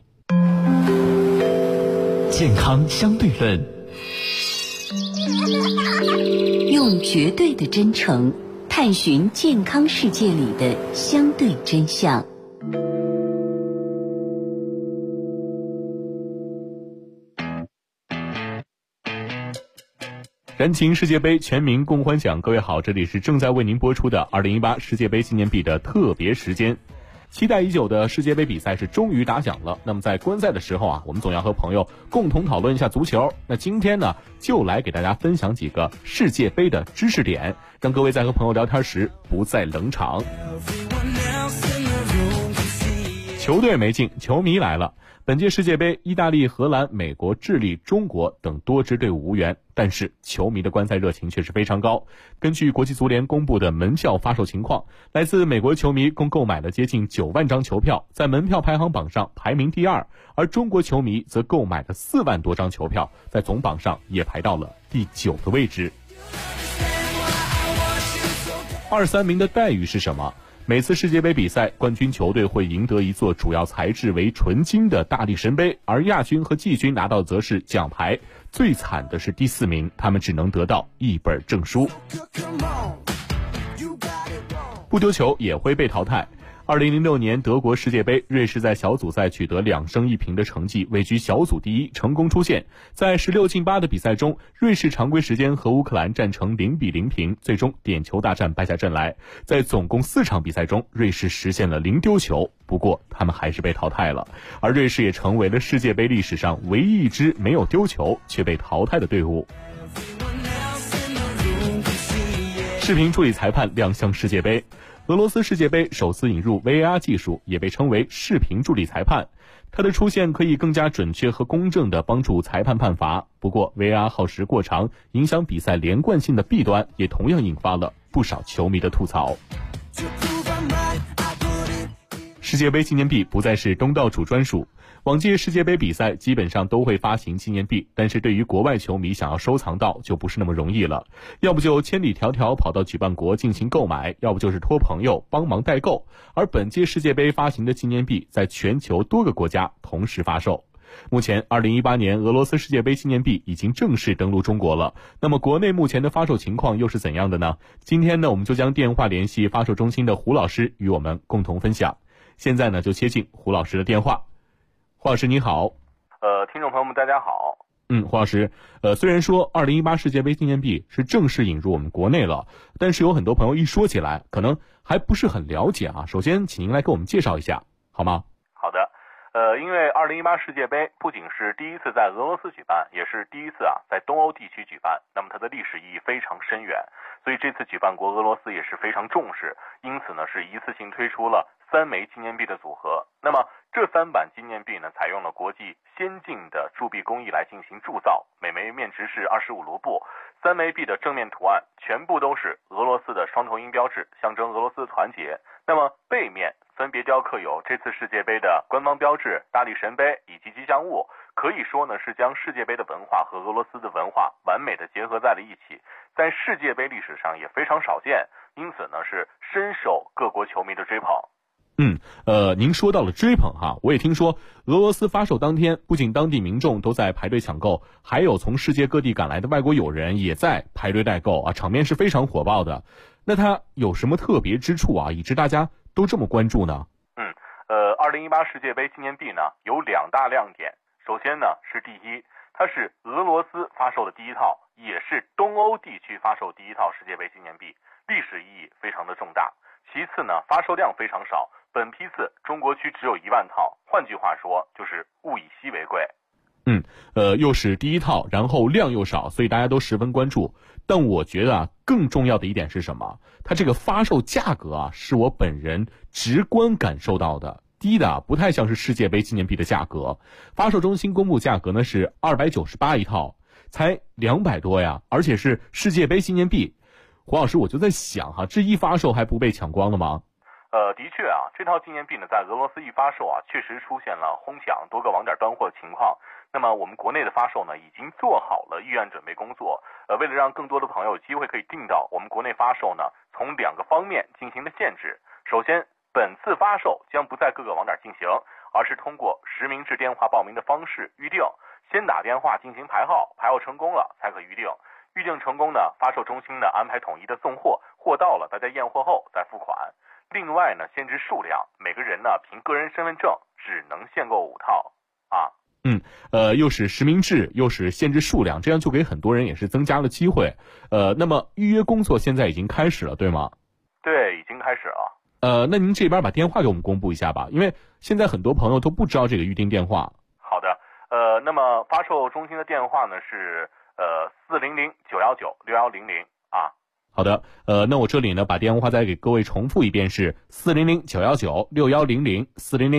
健康相对论， 用绝对的真诚探寻健康世界里的相对真相。 燃情世界杯全民共欢享，各位好，这里是正在为您播出的2018世界杯纪念币的特别时间。期待已久的世界杯比赛是终于打响了。那么在观赛的时候啊，我们总要和朋友共同讨论一下足球。那今天呢，就来给大家分享几个世界杯的知识点，让各位在和朋友聊天时不再冷场。球队没进，球迷来了。本届世界杯，意大利、荷兰、美国、智利、中国等多支队伍无缘，但是球迷的观赛热情却是非常高。根据国际足联公布的门票发售情况，来自美国球迷共购买了接近9万张球票，在门票排行榜上排名第2，而中国球迷则购买了4万多张球票，在总榜上也排到了第9个位置。2、3名的待遇是什么？每次世界杯比赛，冠军球队会赢得一座主要材质为纯金的大力神杯，而亚军和季军拿到则是奖牌。最惨的是第4名，他们只能得到一本证书。不丢球也会被淘汰。2006年德国世界杯，瑞士在小组赛取得2胜1平的成绩，位居小组第1，成功出线。在16进8的比赛中，瑞士常规时间和乌克兰战成0-0平，最终点球大战败下阵来。在总共4场比赛中，瑞士实现了0丢球，不过他们还是被淘汰了。而瑞士也成为了世界杯历史上唯一一支没有丢球却被淘汰的队伍。视频助理裁判亮相世界杯。俄罗斯世界杯首次引入 VAR 技术，也被称为视频助理裁判。它的出现可以更加准确和公正地帮助裁判判罚。不过 VAR 耗时过长，影响比赛连贯性的弊端也同样引发了不少球迷的吐槽。世界杯纪念币不再是东道主专属。 往届世界杯比赛基本上都会发行纪念币，但是对于国外球迷想要收藏到就不是那么容易了，要不就千里迢迢跑到举办国进行购买，要不就是托朋友帮忙代购。而本届世界杯发行的纪念币在全球多个国家同时发售。目前2018年俄罗斯世界杯纪念币已经正式登陆中国了，那么国内目前的发售情况又是怎样的呢？今天呢，我们就将电话联系发售中心的胡老师与我们共同分享。现在呢，就接进胡老师的电话。胡老师你好。 听众朋友们大家好。 胡老师，虽然说2018世界杯纪念币是正式引入我们国内了，但是有很多朋友一说起来可能还不是很了解啊。首先请您来给我们介绍一下好吗？ 好的。因为2018世界杯不仅是第一次在俄罗斯举办，也是第一次在东欧地区举办，那么它的历史意义非常深远，所以这次举办国俄罗斯也是非常重视，因此呢是一次性推出了3枚纪念币的组合。那么这3版纪念币呢，采用了国际先进的铸币工艺来进行铸造，每枚面值是25卢布。3枚币的正面图案全部都是俄罗斯的双头鹰标志，象征俄罗斯的团结。那么背面分别雕刻有这次世界杯的官方标志、大力神杯以及吉祥物，可以说呢是将世界杯的文化和俄罗斯的文化完美的结合在了一起，在世界杯历史上也非常少见，因此呢是深受各国球迷的追捧。 您说到了追捧哈，我也听说俄罗斯发售当天，不仅当地民众都在排队抢购，还有从世界各地赶来的外国友人也在排队代购啊，场面是非常火爆的。那它有什么特别之处啊，以致大家都这么关注呢 ？2018世界杯纪念币呢有2大亮点。首先呢是第一，它是俄罗斯发售的第一套，也是东欧地区发售第一套世界杯纪念币，历史意义非常的重大。其次呢，发售量非常少，本批次中国区只有1万套，换句话说就是物以稀为贵。 又是第一套，然后量又少，所以大家都十分关注。但我觉得更重要的一点是什么？它这个发售价格是我本人直观感受到的，低的不太像是世界杯纪念币的价格。发售中心公布价格呢是298一套，才200多呀，而且是世界杯纪念币。胡老师，我就在想这一发售还不被抢光了吗？ 的确这套纪念币呢在俄罗斯一发售确实出现了哄抢多个网点断货的情况。那么我们国内的发售呢已经做好了预案准备工作，为了让更多的朋友有机会可以订到，我们国内发售呢从2个方面进行了限制。首先，本次发售将不在各个网点进行，而是通过实名制电话报名的方式预定，先打电话进行排号，排号成功了才可预定，预定成功呢发售中心呢安排统一的送货，货到了大家验货后再付款。另外呢限制数量，每个人呢凭个人身份证只能限购5套又是实名制，又是限制数量，这样就给很多人也是增加了机会。那么预约工作现在已经开始了，对吗？ 对，已经开始了。 那您这边把电话给我们公布一下吧，因为现在很多朋友都不知道这个预订电话。 好的，那么发售中心的电话呢是400-919-6100 好的，那我这里呢把电话再给各位重复一遍，是400-919-6100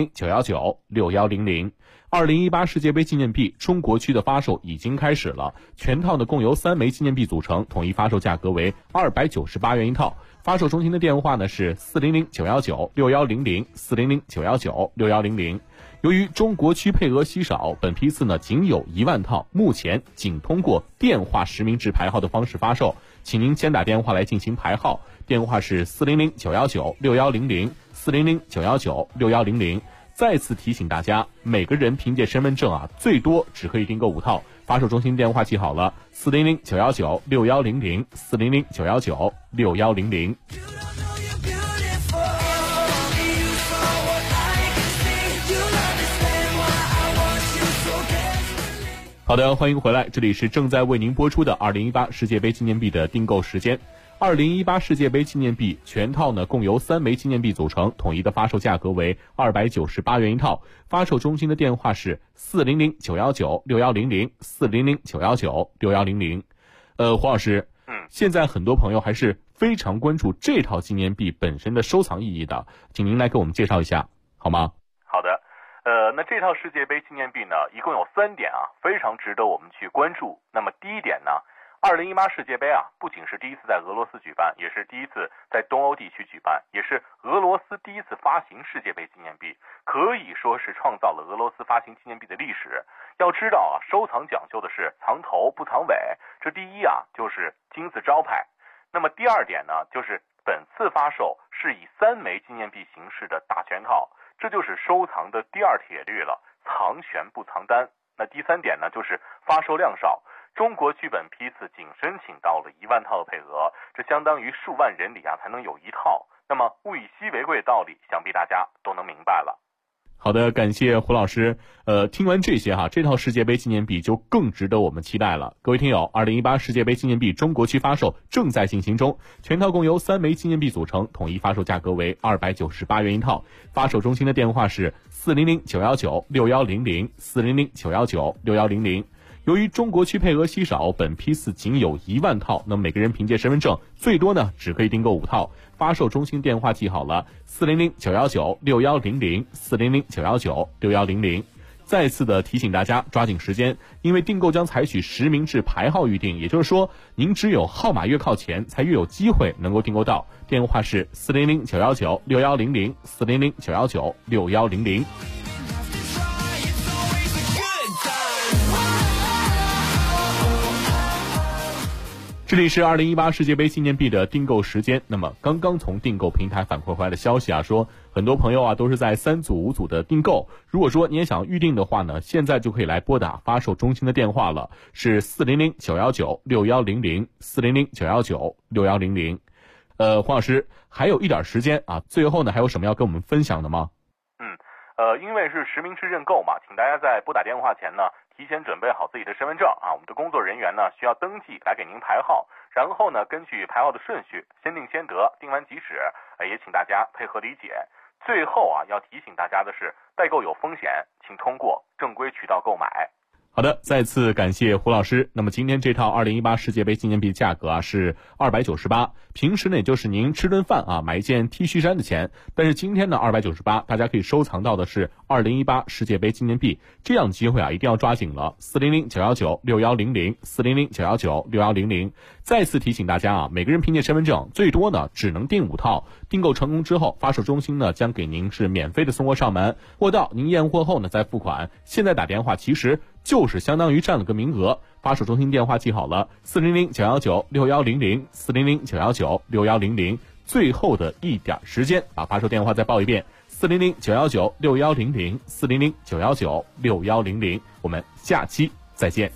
400-919-6100。2018世界杯纪念币中国区的发售已经开始了，全套呢共由3枚纪念币组成，统一发售价格为298元一套。发售中心的电话呢是400-919-6100 400-919-6100。由于中国区配额稀少，本批次呢仅有1万套，目前仅通过电话实名制排号的方式发售，请您先打电话来进行排号，电话是400-919-6100 400-919-6100。再次提醒大家，每个人凭借身份证最多只可以订购5套。发售中心电话记好了，400-919-6100 400-919-6100。好的，欢迎回来，这里是正在为您播出的2018世界杯纪念币的订购时间。2018世界杯纪念币全套呢共由3枚纪念币组成，统一的发售价格为298元一套。发售中心的电话是400-919-6100 400-919-6100。黄老师，现在很多朋友还是非常关注这套纪念币本身的收藏意义的，请您来给我们介绍一下好吗？ 好的，那这套世界杯纪念币呢一共有3点非常值得我们去关注。那么第一点呢 2018世界杯啊，不仅是第一次在俄罗斯举办，也是第一次在东欧地区举办，也是俄罗斯第一次发行世界杯纪念币，可以说是创造了俄罗斯发行纪念币的历史。要知道啊，收藏讲究的是藏头不藏尾，这第一啊就是金字招牌。那么第二点呢，就是本次发售是以3枚纪念币形式的大全套，这就是收藏的第二铁律了，藏全不藏单。那第3点呢，就是发售量少。中国剧本批次仅申请到了1万套的配额，这相当于数万人里啊才能有1套。那么物以稀为贵的道理，想必大家都能明白了。 好的，感谢胡老师。听完这些哈，这套世界杯纪念币就更值得我们期待了。各位听友，2018世界杯纪念币中国区发售正在进行中，全套共由3枚纪念币组成，统一发售价格为298元一套。发售中心的电话是400-919-6100，400-919-6100。由于中国区配额稀少，本批次仅有1万套，那么每个人凭借身份证最多呢只可以订购5套。发售中心电话记好了，400-919-6100，400-919-6100。再次的提醒大家抓紧时间，因为订购将采取实名制排号预订，也就是说您只有号码越靠前才越有机会能够订购到。电话是400-919-6100，400-919-6100。这里是2018世界杯纪念币的订购时间。那么刚刚从订购平台反馈回来的消息啊，说很多朋友啊都是在3组5组的订购。如果说你也想预定的话呢，现在就可以来拨打发售中心的电话了，是400-919-6100，400-919-6100。黄老师还有一点时间啊，最后呢还有什么要跟我们分享的吗？ 因为是实名制认购嘛，请大家在拨打电话前呢提前准备好自己的身份证啊，我们的工作人员呢需要登记来给您排号，然后呢根据排号的顺序先定先得，定完即止，也请大家配合理解。最后啊要提醒大家的是，代购有风险，请通过正规渠道购买。 好的，再次感谢胡老师。那么今天这套2018世界杯纪念币价格啊是298，平时呢也就是您吃顿饭啊买一件 T 恤衫的钱，但是今天呢298，大家可以收藏到的是2018世界杯纪念币，这样的机会啊一定要抓紧了。400-919-6100，400-919-6100。再次提醒大家啊，每个人凭借身份证最多呢只能订5套，订购成功之后，发售中心呢将给您是免费的送货上门，货到您验货后呢再付款。现在打电话其实就是相当于占了个名额。发售中心电话记好了，400-919-6100，400-919-6100。最后的一点时间，把发售电话再报一遍，400-919-6100，400-919-6100。我们下期再见。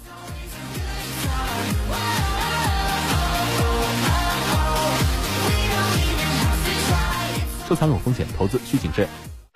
收藏有风险，投资需谨慎。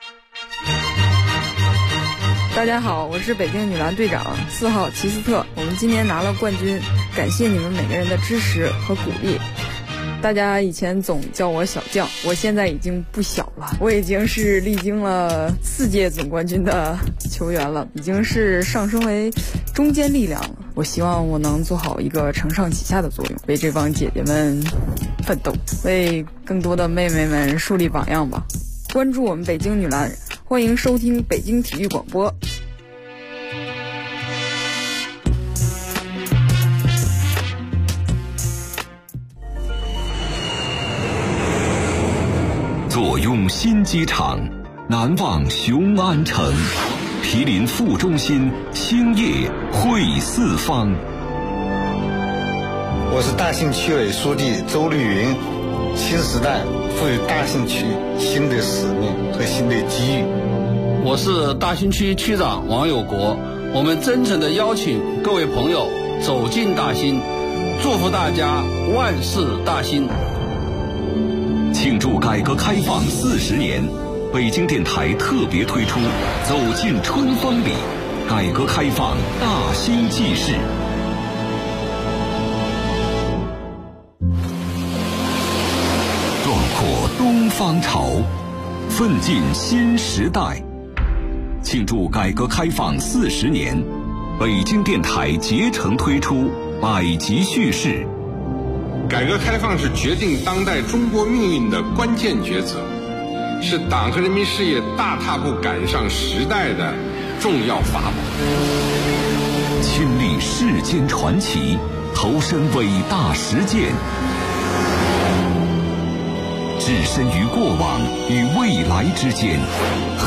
大家好，我是北京女篮队长4号齐斯特，我们今年拿了冠军，感谢你们每个人的支持和鼓励。大家以前总叫我小将，我现在已经不小了，我已经是历经了4届总冠军的球员了，已经是上升为中坚力量了。我希望我能做好一个承上启下的作用，为这帮姐姐们奋斗，为更多的妹妹们树立榜样吧。关注我们北京女篮，欢迎收听北京体育广播。 坐拥新机场，南望雄安城，毗邻副中心，兴业汇四方。 我是大兴区委书记周绿云。新时代赋予大兴区新的使命和新的机遇。 我是大兴区区长王有国，我们真诚地邀请各位朋友走进大兴，祝福大家万事大兴。 庆祝改革开放40年，北京电台特别推出走进春风里，改革开放大兴纪事。东方潮，奋进新时代。庆祝改革开放40年，北京电台竭诚推出百集叙事。 改革开放是决定当代中国命运的关键抉择，是党和人民事业大踏步赶上时代的重要法宝。 亲历世间传奇， 投身伟大实践，置身于过往与未来之间。